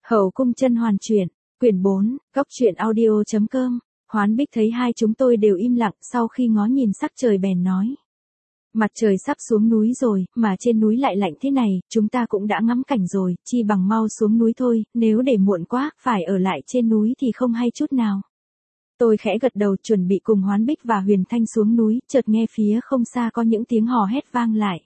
Hậu cung甄hoàn truyện, quyển 4, góc truyện audio.com. Hoán Bích thấy hai chúng tôi đều im lặng, sau khi ngó nhìn sắc trời bèn nói. Mặt trời sắp xuống núi rồi, mà trên núi lại lạnh thế này, chúng ta cũng đã ngắm cảnh rồi, chi bằng mau xuống núi thôi, nếu để muộn quá, phải ở lại trên núi thì không hay chút nào. Tôi khẽ gật đầu chuẩn bị cùng Hoán Bích và Huyền Thanh xuống núi, chợt nghe phía không xa có những tiếng hò hét vang lại.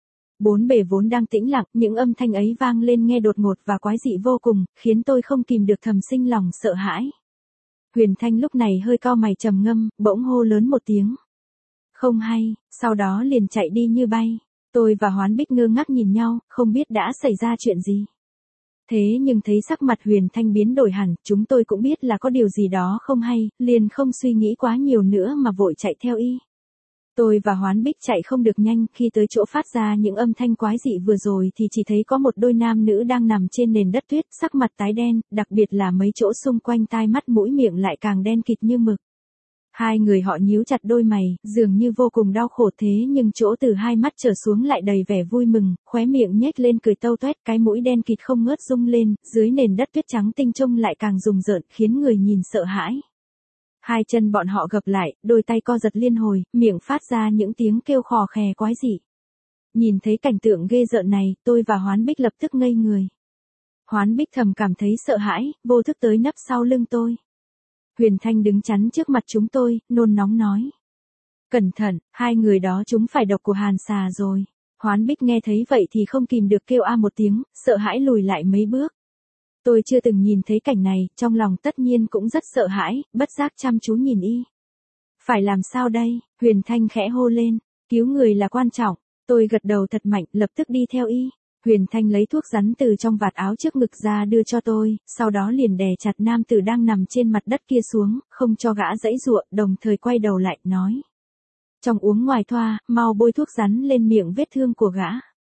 Bốn bề vốn đang tĩnh lặng, những âm thanh ấy vang lên nghe đột ngột và quái dị vô cùng, khiến tôi không kìm được thầm sinh lòng sợ hãi. Huyền Thanh lúc này hơi cau mày trầm ngâm, bỗng hô lớn một tiếng. Không hay, sau đó liền chạy đi như bay. Tôi và Hoán Bích ngơ ngác nhìn nhau, không biết đã xảy ra chuyện gì. Thế nhưng thấy sắc mặt Huyền Thanh biến đổi hẳn, chúng tôi cũng biết là có điều gì đó không hay, liền không suy nghĩ quá nhiều nữa mà vội chạy theo y. Tôi và Hoán Bích chạy không được nhanh, khi tới chỗ phát ra những âm thanh quái dị vừa rồi thì chỉ thấy có một đôi nam nữ đang nằm trên nền đất tuyết, sắc mặt tái đen, đặc biệt là mấy chỗ xung quanh tai mắt mũi miệng lại càng đen kịt như mực. Hai người họ nhíu chặt đôi mày, dường như vô cùng đau khổ thế nhưng chỗ từ hai mắt trở xuống lại đầy vẻ vui mừng, khóe miệng nhếch lên cười tâu toét, cái mũi đen kịt không ngớt rung lên, dưới nền đất tuyết trắng tinh trông lại càng rùng rợn, khiến người nhìn sợ hãi. Hai chân bọn họ gập lại, đôi tay co giật liên hồi, miệng phát ra những tiếng kêu khò khè quái dị. Nhìn thấy cảnh tượng ghê rợn này, tôi và Hoán Bích lập tức ngây người. Hoán Bích thầm cảm thấy sợ hãi, vô thức tới nấp sau lưng tôi. Huyền Thanh đứng chắn trước mặt chúng tôi, nôn nóng nói. Cẩn thận, hai người đó chúng phải độc của Hàn Xà rồi. Hoán Bích nghe thấy vậy thì không kìm được kêu a một tiếng, sợ hãi lùi lại mấy bước. Tôi chưa từng nhìn thấy cảnh này, trong lòng tất nhiên cũng rất sợ hãi, bất giác chăm chú nhìn y. Phải làm sao đây? Huyền Thanh khẽ hô lên, cứu người là quan trọng. Tôi gật đầu thật mạnh, lập tức đi theo y. Huyền Thanh lấy thuốc rắn từ trong vạt áo trước ngực ra đưa cho tôi, sau đó liền đè chặt nam tử đang nằm trên mặt đất kia xuống, không cho gã giãy giụa, đồng thời quay đầu lại, nói. Trong uống ngoài thoa, mau bôi thuốc rắn lên miệng vết thương của gã.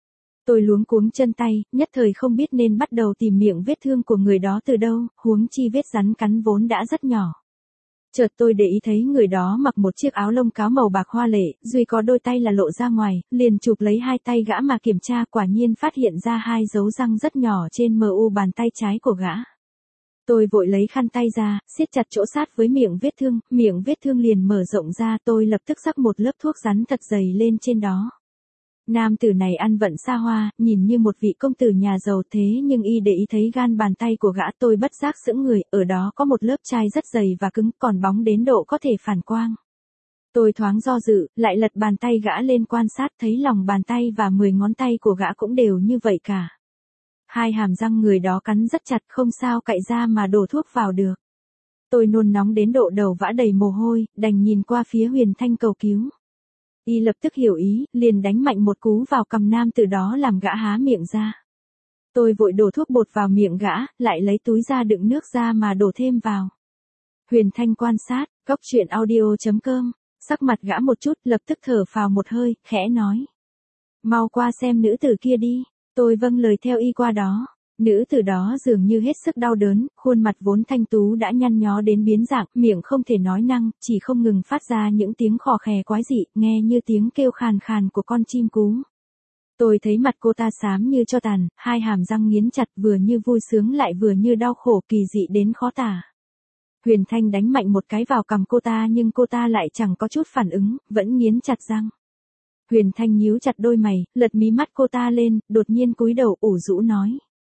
Tôi luống cuống chân tay, nhất thời không biết nên bắt đầu tìm miệng vết thương của người đó từ đâu, huống chi vết rắn cắn vốn đã rất nhỏ. Chợt tôi để ý thấy người đó mặc một chiếc áo lông cáo màu bạc hoa lệ, duy có đôi tay là lộ ra ngoài, liền chụp lấy hai tay gã mà kiểm tra, quả nhiên phát hiện ra hai dấu răng rất nhỏ trên mu bàn tay trái của gã. Tôi vội lấy khăn tay ra, siết chặt chỗ sát với miệng vết thương liền mở rộng ra, tôi lập tức rắc một lớp thuốc rắn thật dày lên trên đó. Nam tử này ăn vận xa hoa, nhìn như một vị công tử nhà giàu thế nhưng y để ý thấy gan bàn tay của gã, tôi bất giác sững người, ở đó có một lớp chai rất dày và cứng, còn bóng đến độ có thể phản quang. Tôi thoáng do dự, lại lật bàn tay gã lên quan sát, thấy lòng bàn tay và 10 ngón tay của gã cũng đều như vậy cả. Hai hàm răng người đó cắn rất chặt, không sao cạy ra mà đổ thuốc vào được. Tôi nôn nóng đến độ đầu vã đầy mồ hôi, đành nhìn qua phía Huyền Thanh cầu cứu. Y lập tức hiểu ý, liền đánh mạnh một cú vào cằm nam từ đó làm gã há miệng ra. Tôi vội đổ thuốc bột vào miệng gã, lại lấy túi ra đựng nước ra mà đổ thêm vào. Huyền Thanh quan sát, góc truyện audio.com, sắc mặt gã một chút, lập tức thở phào một hơi, khẽ nói. Mau qua xem nữ tử kia đi. Tôi vâng lời theo y qua đó. Nữ tử đó dường như hết sức đau đớn, khuôn mặt vốn thanh tú đã nhăn nhó đến biến dạng, miệng không thể nói năng, chỉ không ngừng phát ra những tiếng khò khè quái dị, nghe như tiếng kêu khàn khàn của con chim cú. Tôi thấy mặt cô ta xám như tro tàn, hai hàm răng nghiến chặt, vừa như vui sướng lại vừa như đau khổ, kỳ dị đến khó tả. Huyền Thanh đánh mạnh một cái vào cằm cô ta nhưng cô ta lại chẳng có chút phản ứng, vẫn nghiến chặt răng. Huyền Thanh nhíu chặt đôi mày, lật mí mắt cô ta lên, đột nhiên cúi đầu ủ rũ nói.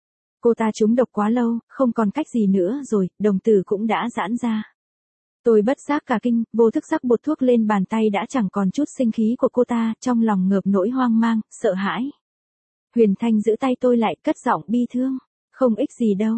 Cô ta trúng độc quá lâu, không còn cách gì nữa rồi, đồng tử cũng đã giãn ra. Tôi bất giác cả kinh, vô thức rắc bột thuốc lên bàn tay đã chẳng còn chút sinh khí của cô ta, trong lòng ngợp nỗi hoang mang, sợ hãi. Huyền Thanh giữ tay tôi lại, cất giọng bi thương. Không ích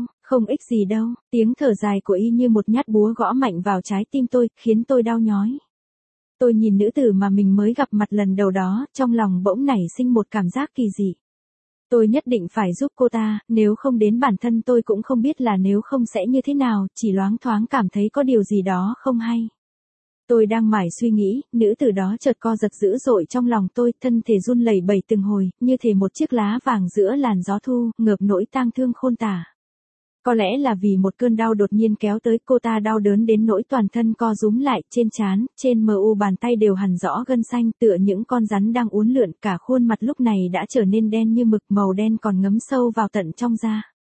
gì đâu, tiếng thở dài của y như một nhát búa gõ mạnh vào trái tim tôi, khiến tôi đau nhói. Tôi nhìn nữ tử mà mình mới gặp mặt lần đầu đó, trong lòng bỗng nảy sinh một cảm giác kỳ dị. Tôi nhất định phải giúp cô ta, nếu không đến bản thân tôi cũng không biết là nếu không sẽ như thế nào, chỉ loáng thoáng cảm thấy có điều gì đó không hay. Tôi đang mải suy nghĩ, nữ tử đó chợt co giật dữ dội trong lòng tôi, thân thể run lẩy bẩy từng hồi, như thể một chiếc lá vàng giữa làn gió thu, ngợp nỗi tang thương khôn tả. Có lẽ là vì một cơn đau đột nhiên kéo tới, cô ta đau đớn đến nỗi toàn thân co rúm lại, trên trán, trên mu bàn tay đều hằn rõ gân xanh, tựa những con rắn đang uốn lượn, cả khuôn mặt lúc này đã trở nên đen như mực, màu đen còn ngấm sâu vào tận trong da.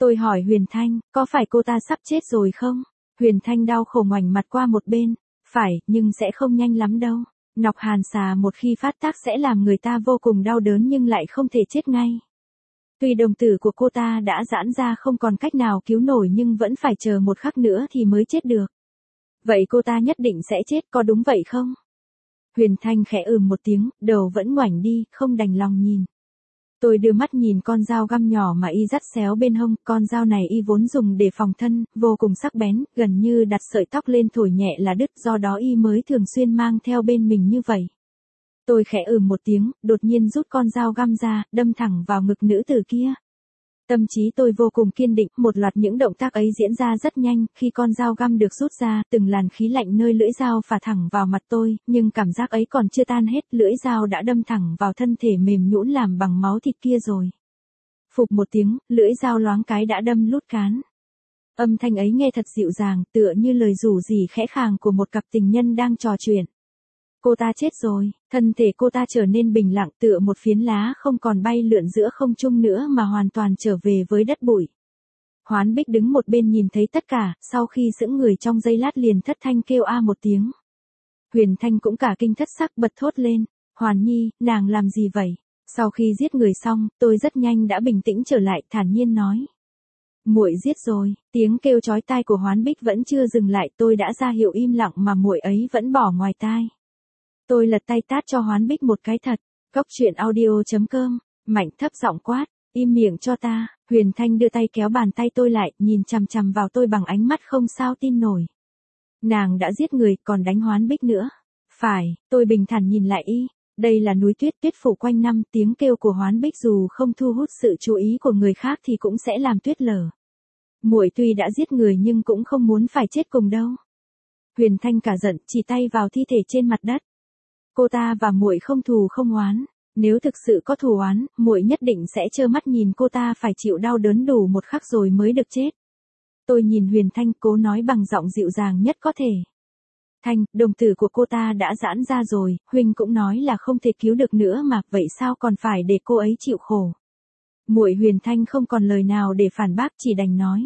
Tôi hỏi Huyền Thanh, có phải cô ta sắp chết rồi không? Huyền Thanh đau khổ ngoảnh mặt qua một bên, phải, nhưng sẽ không nhanh lắm đâu. Nọc hàn xà một khi phát tác sẽ làm người ta vô cùng đau đớn nhưng lại không thể chết ngay. Tuy đồng tử của cô ta đã giãn ra không còn cách nào cứu nổi nhưng vẫn phải chờ một khắc nữa thì mới chết được. Vậy cô ta nhất định sẽ chết, có đúng vậy không? Huyền Thanh khẽ một tiếng, đầu vẫn ngoảnh đi, không đành lòng nhìn. Tôi đưa mắt nhìn con dao găm nhỏ mà y dắt xéo bên hông, con dao này y vốn dùng để phòng thân, vô cùng sắc bén, gần như đặt sợi tóc lên thổi nhẹ là đứt, do đó y mới thường xuyên mang theo bên mình như vậy. Tôi khẽ một tiếng, đột nhiên rút con dao găm ra, đâm thẳng vào ngực nữ tử kia. Tâm trí tôi vô cùng kiên định, một loạt những động tác ấy diễn ra rất nhanh, khi con dao găm được rút ra, từng làn khí lạnh nơi lưỡi dao phả thẳng vào mặt tôi, nhưng cảm giác ấy còn chưa tan hết, lưỡi dao đã đâm thẳng vào thân thể mềm nhũn làm bằng máu thịt kia rồi. Phụp một tiếng, lưỡi dao loáng cái đã đâm lút cán. Âm thanh ấy nghe thật dịu dàng, tựa như lời rủ rỉ khẽ khàng của một cặp tình nhân đang trò chuyện. Cô ta chết rồi, thân thể cô ta trở nên bình lặng tựa một phiến lá không còn bay lượn giữa không trung nữa mà hoàn toàn trở về với đất bụi. Hoán Bích đứng một bên nhìn thấy tất cả, sau khi sững người trong giây lát liền thất thanh kêu a một tiếng. Huyền Thanh cũng cả kinh thất sắc bật thốt lên, Hoàn Nhi, nàng làm gì vậy? Sau khi giết người xong, tôi rất nhanh đã bình tĩnh trở lại, thản nhiên nói. Muội giết rồi, tiếng kêu chói tai của Hoán Bích vẫn chưa dừng lại, tôi đã ra hiệu im lặng mà muội ấy vẫn bỏ ngoài tai. Tôi lật tay tát cho Hoán Bích một cái thật. Cốc truyện audio.com, Mạnh thấp giọng quát, im miệng cho ta. Huyền Thanh đưa tay kéo bàn tay tôi lại, nhìn chằm chằm vào tôi bằng ánh mắt không sao tin nổi. Nàng đã giết người, còn đánh Hoán Bích nữa. Phải, tôi bình thản nhìn lại y. Đây là núi tuyết, tuyết phủ quanh năm, tiếng kêu của Hoán Bích dù không thu hút sự chú ý của người khác thì cũng sẽ làm tuyết lở. Muội tuy đã giết người nhưng cũng không muốn phải chết cùng đâu. Huyền Thanh cả giận, chỉ tay vào thi thể trên mặt đất. Cô ta và muội không thù không oán, nếu thực sự có thù oán, muội nhất định sẽ trơ mắt nhìn cô ta phải chịu đau đớn đủ một khắc rồi mới được chết. Tôi nhìn Huyền Thanh cố nói bằng giọng dịu dàng nhất có thể. Thanh, đồng tử của cô ta đã giãn ra rồi, huynh cũng nói là không thể cứu được nữa mà, vậy sao còn phải để cô ấy chịu khổ. Muội Huyền Thanh không còn lời nào để phản bác, chỉ đành nói.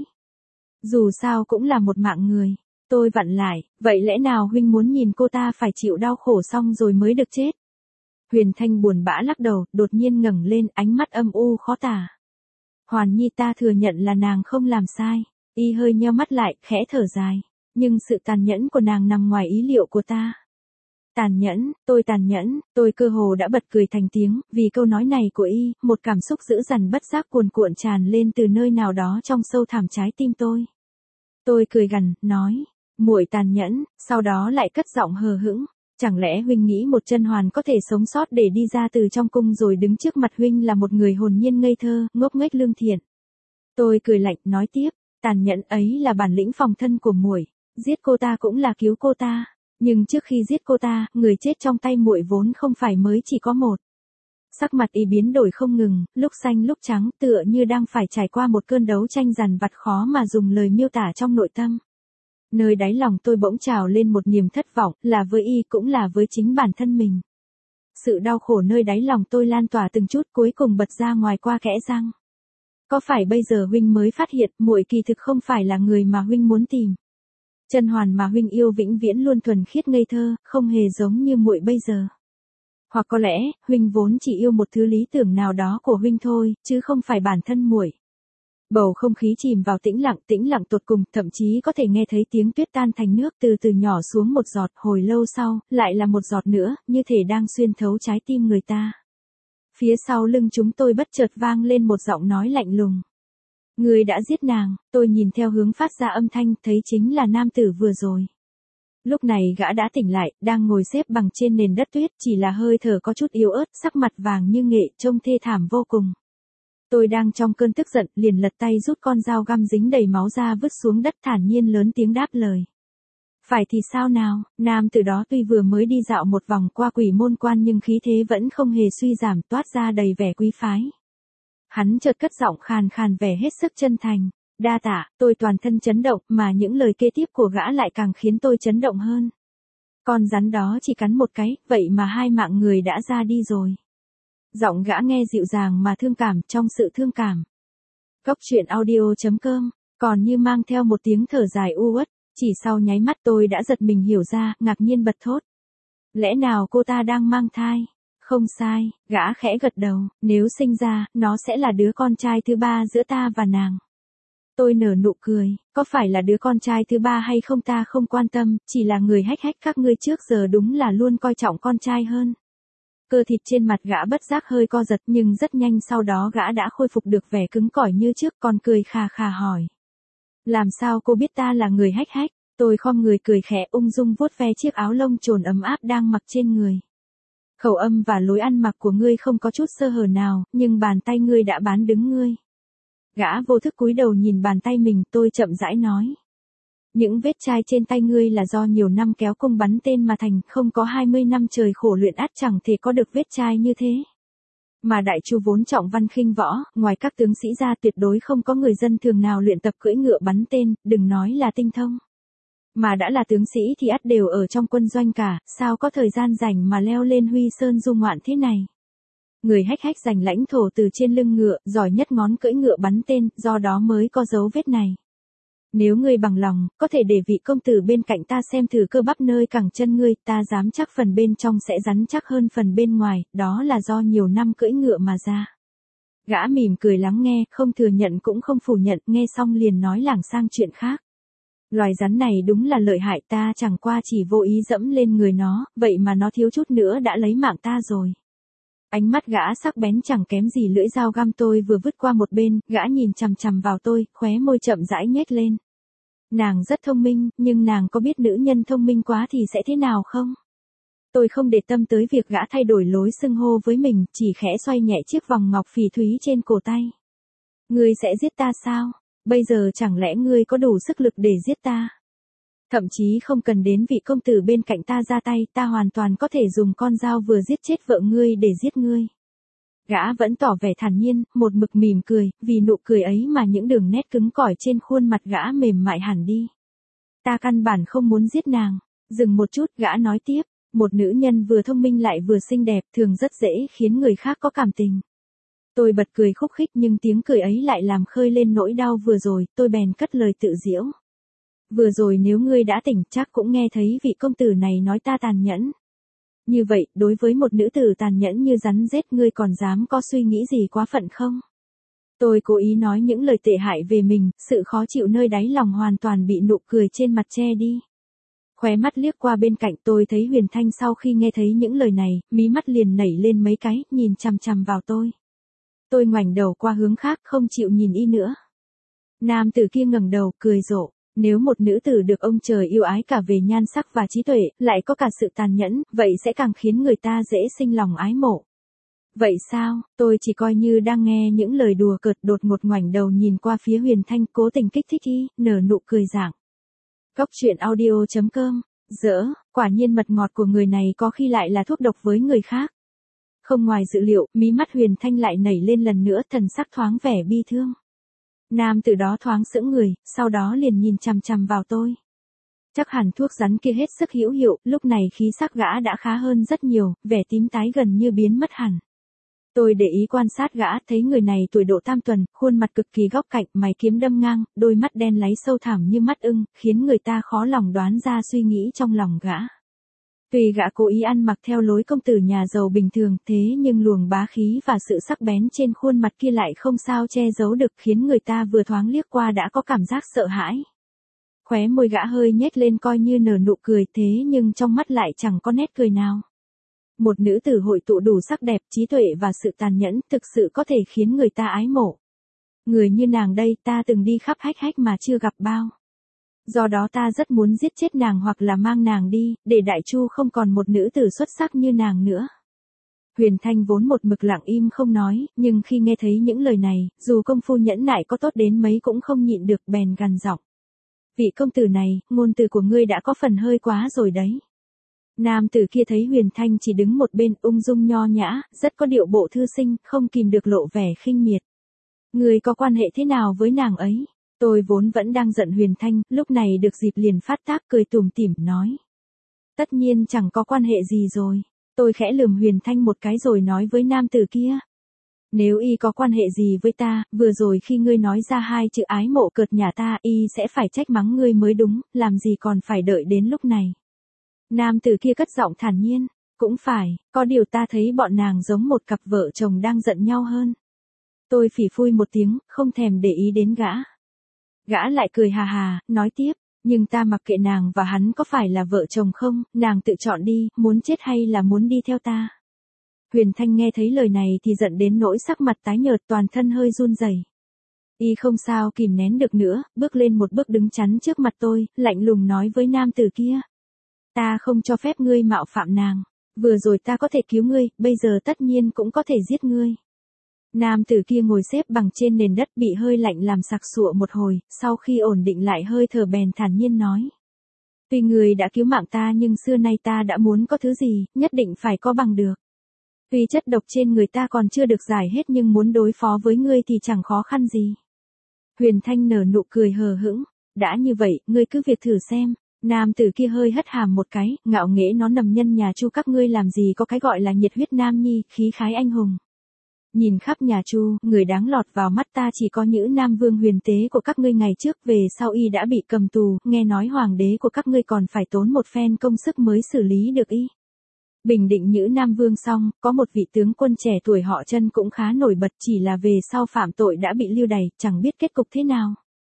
Dù sao cũng là một mạng người. Tôi vặn lại, vậy lẽ nào huynh muốn nhìn cô ta phải chịu đau khổ xong rồi mới được chết? Huyền Thanh buồn bã lắc đầu, đột nhiên ngẩng lên, ánh mắt âm u khó tả. Hoàn Nhi, ta thừa nhận là nàng không làm sai. Y hơi nheo mắt lại, khẽ thở dài. Nhưng sự tàn nhẫn của nàng nằm ngoài ý liệu của ta. Tàn nhẫn, tôi cơ hồ đã bật cười thành tiếng, vì câu nói này của y, một cảm xúc dữ dằn bất giác cuồn cuộn tràn lên từ nơi nào đó trong sâu thẳm trái tim tôi. Tôi cười gằn, nói. Muội tàn nhẫn, sau đó lại cất giọng hờ hững. Chẳng lẽ huynh nghĩ một chân hoàn có thể sống sót để đi ra từ trong cung rồi đứng trước mặt huynh là một người hồn nhiên ngây thơ, ngốc nghếch lương thiện. Tôi cười lạnh, nói tiếp, tàn nhẫn ấy là bản lĩnh phòng thân của muội, giết cô ta cũng là cứu cô ta. Nhưng trước khi giết cô ta, người chết trong tay muội vốn không phải mới chỉ có một. Sắc mặt y biến đổi không ngừng, lúc xanh lúc trắng, tựa như đang phải trải qua một cơn đấu tranh dằn vặt khó mà dùng lời miêu tả trong nội tâm. Nơi đáy lòng tôi bỗng trào lên một niềm thất vọng, là với y cũng là với chính bản thân mình. Sự đau khổ nơi đáy lòng tôi lan tỏa từng chút cuối cùng bật ra ngoài qua kẽ răng. Có phải bây giờ huynh mới phát hiện muội kỳ thực không phải là người mà huynh muốn tìm? Chân hoàn mà huynh yêu vĩnh viễn luôn thuần khiết ngây thơ, không hề giống như muội bây giờ. Hoặc có lẽ, huynh vốn chỉ yêu một thứ lý tưởng nào đó của huynh thôi, chứ không phải bản thân muội. Bầu không khí chìm vào tĩnh lặng tột cùng, thậm chí có thể nghe thấy tiếng tuyết tan thành nước từ từ nhỏ xuống một giọt, hồi lâu sau, lại là một giọt nữa, như thể đang xuyên thấu trái tim người ta. Phía sau lưng chúng tôi bất chợt vang lên một giọng nói lạnh lùng. Người đã giết nàng. Tôi nhìn theo hướng phát ra âm thanh, thấy chính là nam tử vừa rồi. Lúc này gã đã tỉnh lại, đang ngồi xếp bằng trên nền đất tuyết, chỉ là hơi thở có chút yếu ớt, sắc mặt vàng như nghệ, trông thê thảm vô cùng. Tôi đang trong cơn tức giận, liền lật tay rút con dao găm dính đầy máu ra vứt xuống đất, thản nhiên lớn tiếng đáp lời. Phải thì sao nào, nam tử đó tuy vừa mới đi dạo một vòng qua quỷ môn quan nhưng khí thế vẫn không hề suy giảm, toát ra đầy vẻ quý phái. Hắn chợt cất giọng khàn khàn vẻ hết sức chân thành. Đa tạ, tôi toàn thân chấn động, mà những lời kế tiếp của gã lại càng khiến tôi chấn động hơn. Con rắn đó chỉ cắn một cái, vậy mà hai mạng người đã ra đi rồi. Giọng gã nghe dịu dàng mà thương cảm, trong sự thương cảm. Cóc truyện audio.com, còn như mang theo một tiếng thở dài u uất, chỉ sau nháy mắt tôi đã giật mình hiểu ra, ngạc nhiên bật thốt. Lẽ nào cô ta đang mang thai? Không sai, gã khẽ gật đầu, nếu sinh ra, nó sẽ là đứa con trai thứ ba giữa ta và nàng. Tôi nở nụ cười, có phải là đứa con trai thứ ba hay không ta không quan tâm, chỉ là người hách các ngươi trước giờ đúng là luôn coi trọng con trai hơn. Cơ thịt trên mặt gã bất giác hơi co giật nhưng rất nhanh sau đó gã đã khôi phục được vẻ cứng cỏi như trước, còn cười khà khà hỏi. Làm sao cô biết ta là người hách? Tôi khom người cười khẽ ung dung vuốt ve chiếc áo lông trồn ấm áp đang mặc trên người. Khẩu âm và lối ăn mặc của ngươi không có chút sơ hở nào, nhưng bàn tay ngươi đã bán đứng ngươi. Gã vô thức cúi đầu nhìn bàn tay mình, tôi chậm rãi nói. Những vết chai trên tay ngươi là do nhiều năm kéo cung bắn tên mà thành, không có 20 năm trời khổ luyện ắt chẳng thể có được vết chai như thế. Mà đại chu vốn trọng văn khinh võ, ngoài các tướng sĩ ra tuyệt đối không có người dân thường nào luyện tập cưỡi ngựa bắn tên, đừng nói là tinh thông. Mà đã là tướng sĩ thì ắt đều ở trong quân doanh cả, sao có thời gian rảnh mà leo lên Huy Sơn du ngoạn thế này. Người hách giành lãnh thổ từ trên lưng ngựa, giỏi nhất ngón cưỡi ngựa bắn tên, do đó mới có dấu vết này. Nếu ngươi bằng lòng, có thể để vị công tử bên cạnh ta xem thử cơ bắp nơi cẳng chân ngươi, ta dám chắc phần bên trong sẽ rắn chắc hơn phần bên ngoài, đó là do nhiều năm cưỡi ngựa mà ra. Gã mỉm cười lắng nghe, không thừa nhận cũng không phủ nhận, nghe xong liền nói lảng sang chuyện khác. Loài rắn này đúng là lợi hại, ta chẳng qua chỉ vô ý dẫm lên người nó, vậy mà nó thiếu chút nữa đã lấy mạng ta rồi. Ánh mắt gã sắc bén chẳng kém gì lưỡi dao găm tôi vừa vứt qua một bên, gã nhìn chằm chằm vào tôi, khóe môi chậm rãi nhếch lên. Nàng rất thông minh, nhưng nàng có biết nữ nhân thông minh quá thì sẽ thế nào không? Tôi không để tâm tới việc gã thay đổi lối xưng hô với mình, chỉ khẽ xoay nhẹ chiếc vòng ngọc phỉ thúy trên cổ tay. Ngươi sẽ giết ta sao? Bây giờ chẳng lẽ ngươi có đủ sức lực để giết ta? Thậm chí không cần đến vị công tử bên cạnh ta ra tay, ta hoàn toàn có thể dùng con dao vừa giết chết vợ ngươi để giết ngươi. Gã vẫn tỏ vẻ thản nhiên, một mực mỉm cười, vì nụ cười ấy mà những đường nét cứng cỏi trên khuôn mặt gã mềm mại hẳn đi. Ta căn bản không muốn giết nàng. Dừng một chút, gã nói tiếp, một nữ nhân vừa thông minh lại vừa xinh đẹp thường rất dễ khiến người khác có cảm tình. Tôi bật cười khúc khích nhưng tiếng cười ấy lại làm khơi lên nỗi đau vừa rồi, tôi bèn cất lời tự giễu. Vừa rồi nếu ngươi đã tỉnh chắc cũng nghe thấy vị công tử này nói ta tàn nhẫn. Như vậy, đối với một nữ tử tàn nhẫn như rắn rết ngươi còn dám có suy nghĩ gì quá phận không? Tôi cố ý nói những lời tệ hại về mình, sự khó chịu nơi đáy lòng hoàn toàn bị nụ cười trên mặt che đi. Khóe mắt liếc qua bên cạnh tôi thấy Huyền Thanh sau khi nghe thấy những lời này, mí mắt liền nảy lên mấy cái, nhìn chằm chằm vào tôi. Tôi ngoảnh đầu qua hướng khác không chịu nhìn y nữa. Nam tử kia ngẩng đầu, cười rộ. Nếu một nữ tử được ông trời yêu ái cả về nhan sắc và trí tuệ, lại có cả sự tàn nhẫn, vậy sẽ càng khiến người ta dễ sinh lòng ái mộ. Vậy sao, tôi chỉ coi như đang nghe những lời đùa cợt, đột ngột ngoảnh đầu nhìn qua phía Huyền Thanh cố tình kích thích y, nở nụ cười rạng. Cóc truyện audio.com, dỡ, quả nhiên mật ngọt của người này có khi lại là thuốc độc với người khác. Không ngoài dự liệu, mí mắt Huyền Thanh lại nảy lên lần nữa, thần sắc thoáng vẻ bi thương. Nam từ đó thoáng sững người, sau đó liền nhìn chằm chằm vào tôi. Chắc hẳn thuốc rắn kia hết sức hữu hiệu, lúc này khí sắc gã đã khá hơn rất nhiều, vẻ tím tái gần như biến mất hẳn. Tôi để ý quan sát gã, thấy người này tuổi độ tam tuần, khuôn mặt cực kỳ góc cạnh, mày kiếm đâm ngang, đôi mắt đen láy sâu thẳm như mắt ưng, khiến người ta khó lòng đoán ra suy nghĩ trong lòng gã. Tuy gã cố ý ăn mặc theo lối công tử nhà giàu bình thường, thế nhưng luồng bá khí và sự sắc bén trên khuôn mặt kia lại không sao che giấu được, khiến người ta vừa thoáng liếc qua đã có cảm giác sợ hãi. Khóe môi gã hơi nhếch lên coi như nở nụ cười, thế nhưng trong mắt lại chẳng có nét cười nào. Một nữ tử hội tụ đủ sắc đẹp, trí tuệ và sự tàn nhẫn, thực sự có thể khiến người ta ái mộ. Người như nàng đây ta từng đi khắp hách mà chưa gặp bao. Do đó ta rất muốn giết chết nàng hoặc là mang nàng đi, để Đại Chu không còn một nữ tử xuất sắc như nàng nữa. Huyền Thanh vốn một mực lặng im không nói, nhưng khi nghe thấy những lời này, dù công phu nhẫn nại có tốt đến mấy cũng không nhịn được, bèn gằn giọng. Vị công tử này, ngôn từ của ngươi đã có phần hơi quá rồi đấy. Nam tử kia thấy Huyền Thanh chỉ đứng một bên ung dung nho nhã, rất có điệu bộ thư sinh, không kìm được lộ vẻ khinh miệt. Ngươi có quan hệ thế nào với nàng ấy? Tôi vốn vẫn đang giận Huyền Thanh, lúc này được dịp liền phát tác cười tủm tỉm nói. Tất nhiên chẳng có quan hệ gì rồi. Tôi khẽ lườm Huyền Thanh một cái rồi nói với nam tử kia. Nếu y có quan hệ gì với ta, vừa rồi khi ngươi nói ra hai chữ ái mộ cợt nhà ta, y sẽ phải trách mắng ngươi mới đúng, làm gì còn phải đợi đến lúc này. Nam tử kia cất giọng thản nhiên, cũng phải, có điều ta thấy bọn nàng giống một cặp vợ chồng đang giận nhau hơn. Tôi phỉ phui một tiếng, không thèm để ý đến gã. Gã lại cười hà hà, nói tiếp, nhưng ta mặc kệ nàng và hắn có phải là vợ chồng không, nàng tự chọn đi, muốn chết hay là muốn đi theo ta. Huyền Thanh nghe thấy lời này thì giận đến nỗi sắc mặt tái nhợt, toàn thân hơi run rẩy. Y không sao kìm nén được nữa, bước lên một bước đứng chắn trước mặt tôi, lạnh lùng nói với nam tử kia. Ta không cho phép ngươi mạo phạm nàng. Vừa rồi ta có thể cứu ngươi, bây giờ tất nhiên cũng có thể giết ngươi. Nam tử kia ngồi xếp bằng trên nền đất bị hơi lạnh làm sặc sụa một hồi, sau khi ổn định lại hơi thở bèn thản nhiên nói. Tuy ngươi đã cứu mạng ta nhưng xưa nay ta đã muốn có thứ gì, nhất định phải có bằng được. Tuy chất độc trên người ta còn chưa được giải hết nhưng muốn đối phó với ngươi thì chẳng khó khăn gì. Huyền Thanh nở nụ cười hờ hững, đã như vậy, ngươi cứ việc thử xem. Nam tử kia hơi hất hàm một cái, ngạo nghễ nó nằm nhân nhà Chu các ngươi làm gì có cái gọi là nhiệt huyết nam nhi, khí khái anh hùng. Nhìn khắp nhà Chu, người đáng lọt vào mắt ta chỉ có Nhữ Nam Vương huyền tế của các ngươi ngày trước, về sau y đã bị cầm tù, nghe nói hoàng đế của các ngươi còn phải tốn một phen công sức mới xử lý được y. Bình định Nhữ Nam Vương xong, có một vị tướng quân trẻ tuổi họ Chân cũng khá nổi bật, chỉ là về sau phạm tội đã bị lưu đày, chẳng biết kết cục thế nào.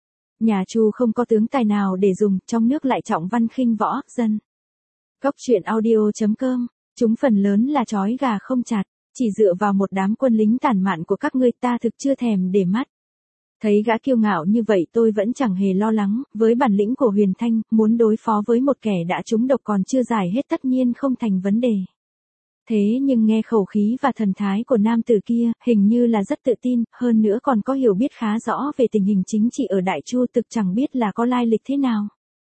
Nhà Chu không có tướng tài nào để dùng, trong nước lại trọng văn khinh võ, dân. Góc truyện audio.com, chúng phần lớn là chói gà không chặt, chỉ dựa vào một đám quân lính tàn mạn của các ngươi ta thực chưa thèm để mắt. Thấy gã kiêu ngạo như vậy tôi vẫn chẳng hề lo lắng, với bản lĩnh của Huyền Thanh, muốn đối phó với một kẻ đã trúng độc còn chưa giải hết tất nhiên không thành vấn đề. Thế nhưng nghe khẩu khí và thần thái của nam tử kia, hình như là rất tự tin, hơn nữa còn có hiểu biết khá rõ về tình hình chính trị ở Đại Chu, thực chẳng biết là có lai lịch thế nào.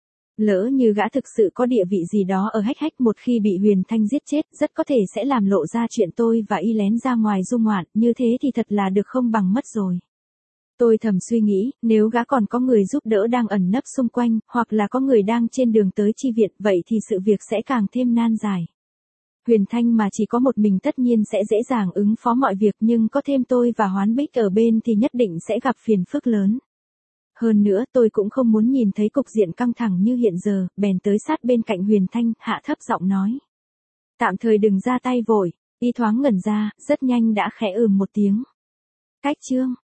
Lỡ như gã thực sự có địa vị gì đó ở Hách Hách, một khi bị Huyền Thanh giết chết, rất có thể sẽ làm lộ ra chuyện tôi và y lén ra ngoài du ngoạn, như thế thì thật là được không bằng mất rồi. Tôi thầm suy nghĩ, nếu gã còn có người giúp đỡ đang ẩn nấp xung quanh, hoặc là có người đang trên đường tới chi viện, vậy thì sự việc sẽ càng thêm nan giải. Huyền Thanh mà chỉ có một mình tất nhiên sẽ dễ dàng ứng phó mọi việc, nhưng có thêm tôi và Hoán Bích ở bên thì nhất định sẽ gặp phiền phức lớn. Hơn nữa tôi cũng không muốn nhìn thấy cục diện căng thẳng như hiện giờ, bèn tới sát bên cạnh Huyền Thanh, hạ thấp giọng nói. Tạm thời đừng ra tay vội, y thoáng ngẩn ra, rất nhanh đã khẽ một tiếng. Cách chương.